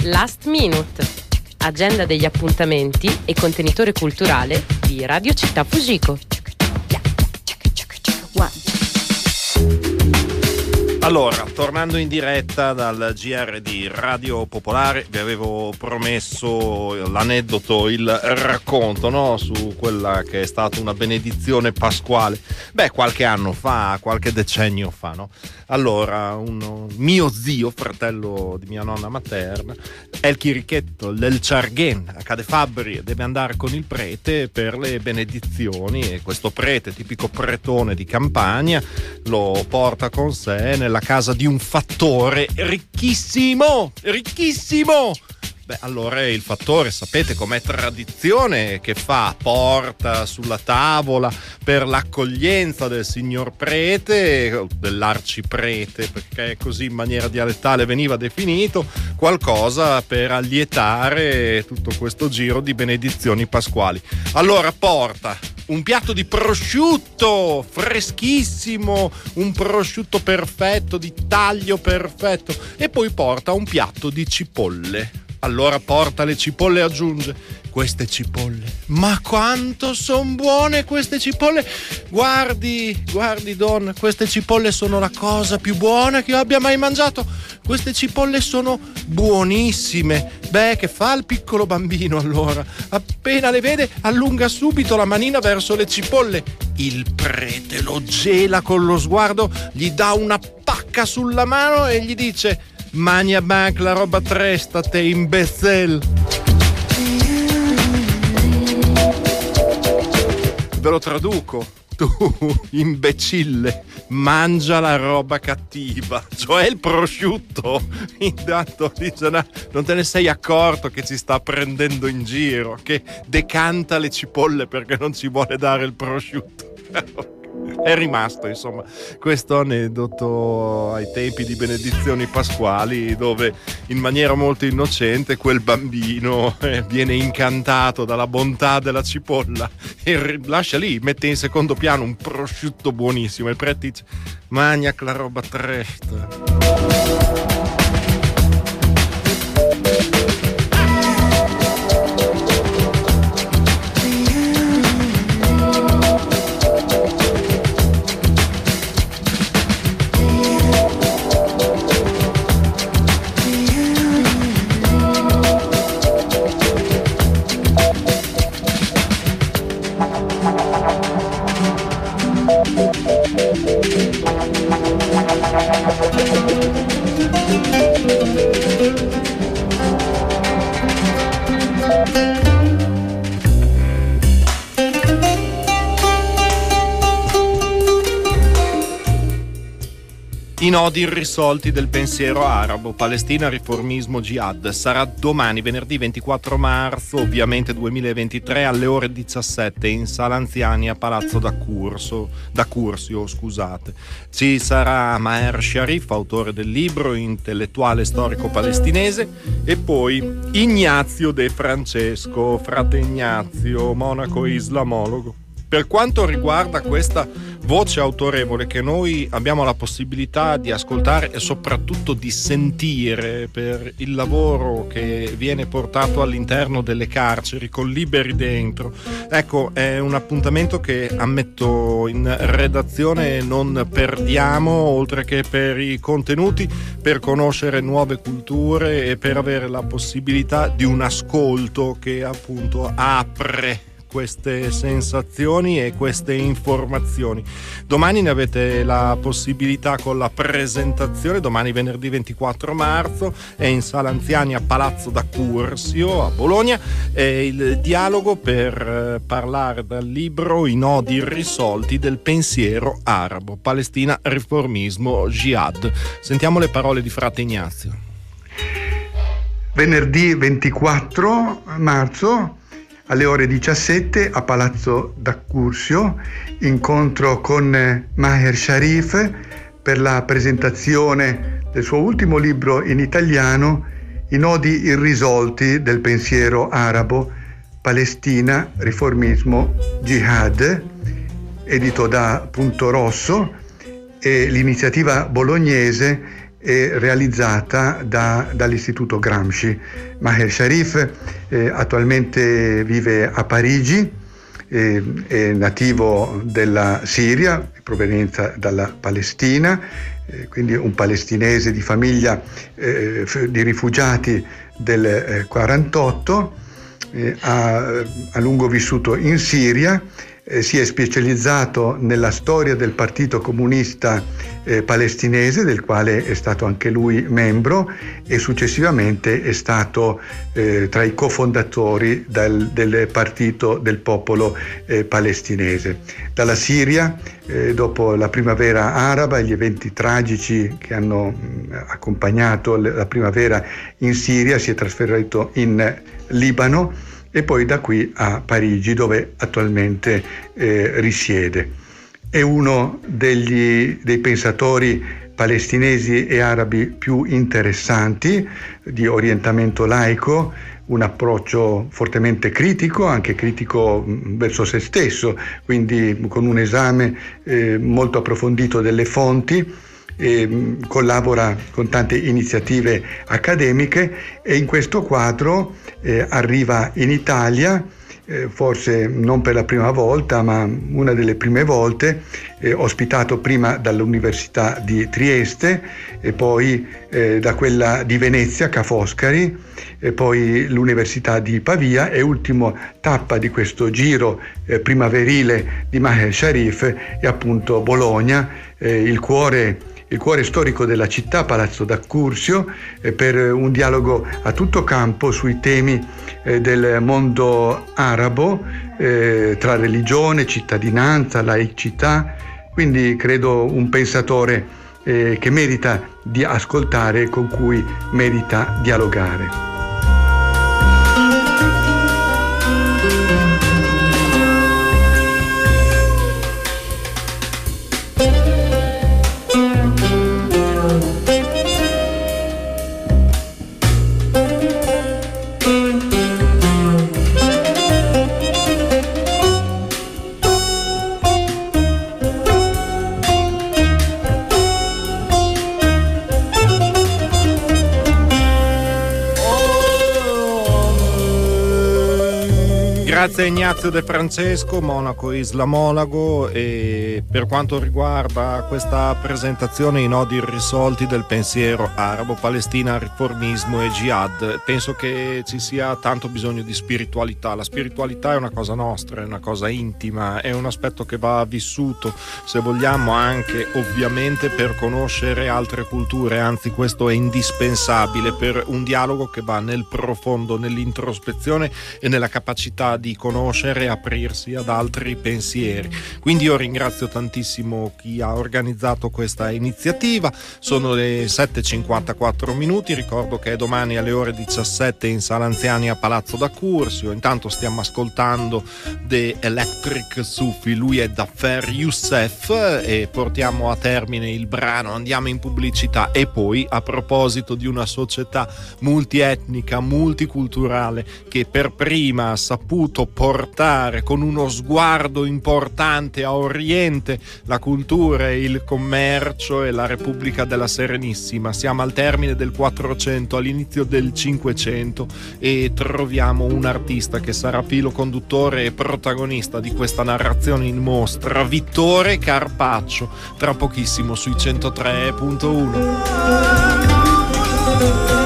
Last Minute, agenda degli appuntamenti e contenitore culturale di Radio Città Fujiko. Allora, tornando in diretta dal GR di Radio Popolare, vi avevo promesso l'aneddoto, il racconto, no? Su quella che è stata una benedizione pasquale, qualche anno fa, qualche decennio fa, no? Allora, mio zio, fratello di mia nonna materna, è il chirichetto del Ciarghen, a Cadefabbri, deve andare con il prete per le benedizioni e questo prete, tipico pretone di campagna, lo porta con sé nella casa di un fattore ricchissimo. Allora il fattore, sapete com'è tradizione, che fa? Porta sulla tavola per l'accoglienza del signor prete, dell'arciprete, perché così in maniera dialettale veniva definito, qualcosa per allietare tutto questo giro di benedizioni pasquali. Allora porta un piatto di prosciutto freschissimo, un prosciutto perfetto, di taglio perfetto, e poi porta un piatto di cipolle. Allora porta le cipolle e aggiunge: queste cipolle, ma quanto sono buone queste cipolle! Guardi Don, queste cipolle sono la cosa più buona che io abbia mai mangiato. Queste cipolle sono buonissime. Che fa il piccolo bambino allora? Appena le vede allunga subito la manina verso le cipolle. Il prete lo gela con lo sguardo, gli dà una pacca sulla mano e gli dice: Magna bank la roba tresta, te imbecille. Ve lo traduco: tu imbecille, mangia la roba cattiva, cioè il prosciutto. Intanto dice: non te ne sei accorto che ci sta prendendo in giro, che decanta le cipolle perché non ci vuole dare il prosciutto. È rimasto insomma questo aneddoto ai tempi di benedizioni pasquali, dove in maniera molto innocente quel bambino viene incantato dalla bontà della cipolla e lascia lì, mette in secondo piano un prosciutto buonissimo e il prete dice: magna la roba tresta. I nodi irrisolti del pensiero arabo, Palestina, riformismo, jihad. Sarà domani, venerdì 24 marzo, ovviamente 2023, alle ore 17 in Sala Anziani a Palazzo da Curzio. Ci sarà Maher Sharif, autore del libro, intellettuale storico palestinese, e poi Ignazio De Francesco, frate Ignazio, monaco islamologo. Per quanto riguarda questa voce autorevole che noi abbiamo la possibilità di ascoltare e soprattutto di sentire per il lavoro che viene portato all'interno delle carceri con Liberi Dentro, ecco, è un appuntamento che, ammetto, in redazione non perdiamo, oltre che per i contenuti, per conoscere nuove culture e per avere la possibilità di un ascolto che appunto apre queste sensazioni e queste informazioni. Domani ne avete la possibilità con la presentazione, domani venerdì 24 marzo è in Sala Anziani a Palazzo da Curzio a Bologna, è il dialogo per parlare dal libro I nodi irrisolti del pensiero arabo, Palestina, riformismo, jihad. Sentiamo le parole di frate Ignazio. Venerdì 24 marzo alle ore 17 a Palazzo da Curzio, incontro con Maher Sharif per la presentazione del suo ultimo libro in italiano, I nodi irrisolti del pensiero arabo, Palestina, riformismo, jihad, edito da Punto Rosso, e l'iniziativa bolognese è realizzata dall'Istituto Gramsci. Maher Sharif attualmente vive a Parigi, è nativo della Siria, di provenienza dalla Palestina, quindi un palestinese di famiglia di rifugiati del 48, ha a lungo vissuto in Siria, si è specializzato nella storia del Partito Comunista palestinese, del quale è stato anche lui membro, e successivamente è stato tra i cofondatori del Partito del Popolo palestinese. Dalla Siria, dopo la primavera araba e gli eventi tragici che hanno accompagnato la primavera in Siria, si è trasferito in Libano e poi da qui a Parigi, dove attualmente risiede. È uno dei pensatori palestinesi e arabi più interessanti, di orientamento laico, un approccio fortemente critico, anche critico verso se stesso, quindi con un esame molto approfondito delle fonti. Collabora con tante iniziative accademiche e in questo quadro arriva in Italia, forse non per la prima volta, ma una delle prime volte, ospitato prima dall'Università di Trieste e poi da quella di Venezia, Ca' Foscari, e poi l'Università di Pavia, e ultima tappa di questo giro primaverile di Maher Sharif è appunto Bologna, il cuore storico della città, Palazzo d'Accursio, per un dialogo a tutto campo sui temi del mondo arabo, tra religione, cittadinanza, laicità. Quindi credo un pensatore che merita di ascoltare e con cui merita dialogare. Grazie a Ignazio De Francesco, monaco islamologo, e per quanto riguarda questa presentazione I nodi irrisolti del pensiero arabo, Palestina, riformismo e jihad, penso che ci sia tanto bisogno di spiritualità. La spiritualità è una cosa nostra, è una cosa intima, è un aspetto che va vissuto, se vogliamo, anche ovviamente per conoscere altre culture, anzi questo è indispensabile per un dialogo che va nel profondo, nell'introspezione e nella capacità di conoscere e aprirsi ad altri pensieri. Quindi io ringrazio tantissimo chi ha organizzato questa iniziativa. Sono le 7:54 minuti, ricordo che è domani alle ore 17 in Sala Anziani a Palazzo d'Accursio. Intanto stiamo ascoltando The Electric Sufi, lui è Zafer Youssef, e portiamo a termine il brano, andiamo in pubblicità e poi, a proposito di una società multietnica, multiculturale, che per prima ha saputo portare con uno sguardo importante a Oriente la cultura e il commercio, e la Repubblica della Serenissima. Siamo al termine del 400, all'inizio del 500, e troviamo un artista che sarà filo conduttore e protagonista di questa narrazione in mostra, Vittore Carpaccio, tra pochissimo sui 103.1.